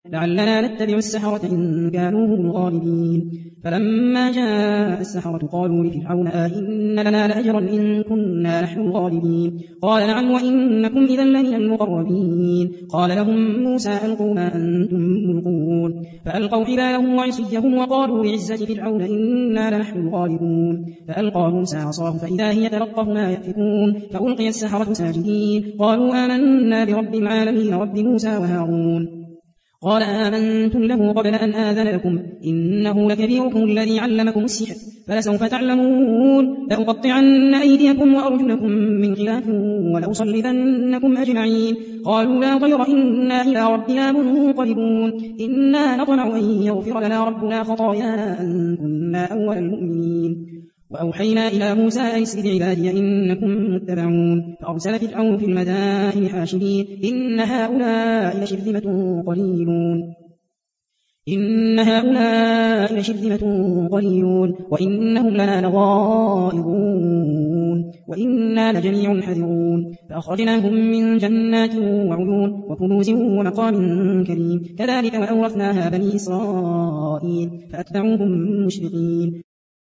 لعلنا نتبع السحرة إن كانوا هم الغالبين. فلما جاء السحرة قالوا لفرعون إن لنا لأجرا إن كنا نحن الغالبين. قال نعم وإنكم إذا لمن المقربين. قال لهم موسى ألقوا ما أنتم ملقون. فألقوا حبالهم وعصيهم وقالوا بعزة فرعون إنا لنحن الغالبون. فألقى موسى عصاه فإذا هي تلقف ما يأفكون. فألقي السحرة ساجدين قالوا آمنا برب العالمين رب موسى وهارون. قال آمنتم له قبل أن آذن لكم إنه لكبيركم الذي علمكم السحر فلسوف تعلمون لأقطعن أيديكم وأرجلكم من خلاف ولأصلبنكم أجمعين. قالوا لا ضير إنا إلى ربنا منقلبون. إنا نطمع أن يغفر لنا ربنا خطايانا أن كنا أول المؤمنين. وأوحينا إلى موسى أن اسر بعبادي إنكم متبعون. فأرسل فرعون في المدائن حاشرين إن هؤلاء لشرذمة قليلون وإنهم لنا لغائظون وإنا لجميع حذرون. فأخرجناهم من جنات وعيون وكنوز ومقام كريم. كذلك وأورثناها بني إسرائيل فأتبعوهم مشرقين.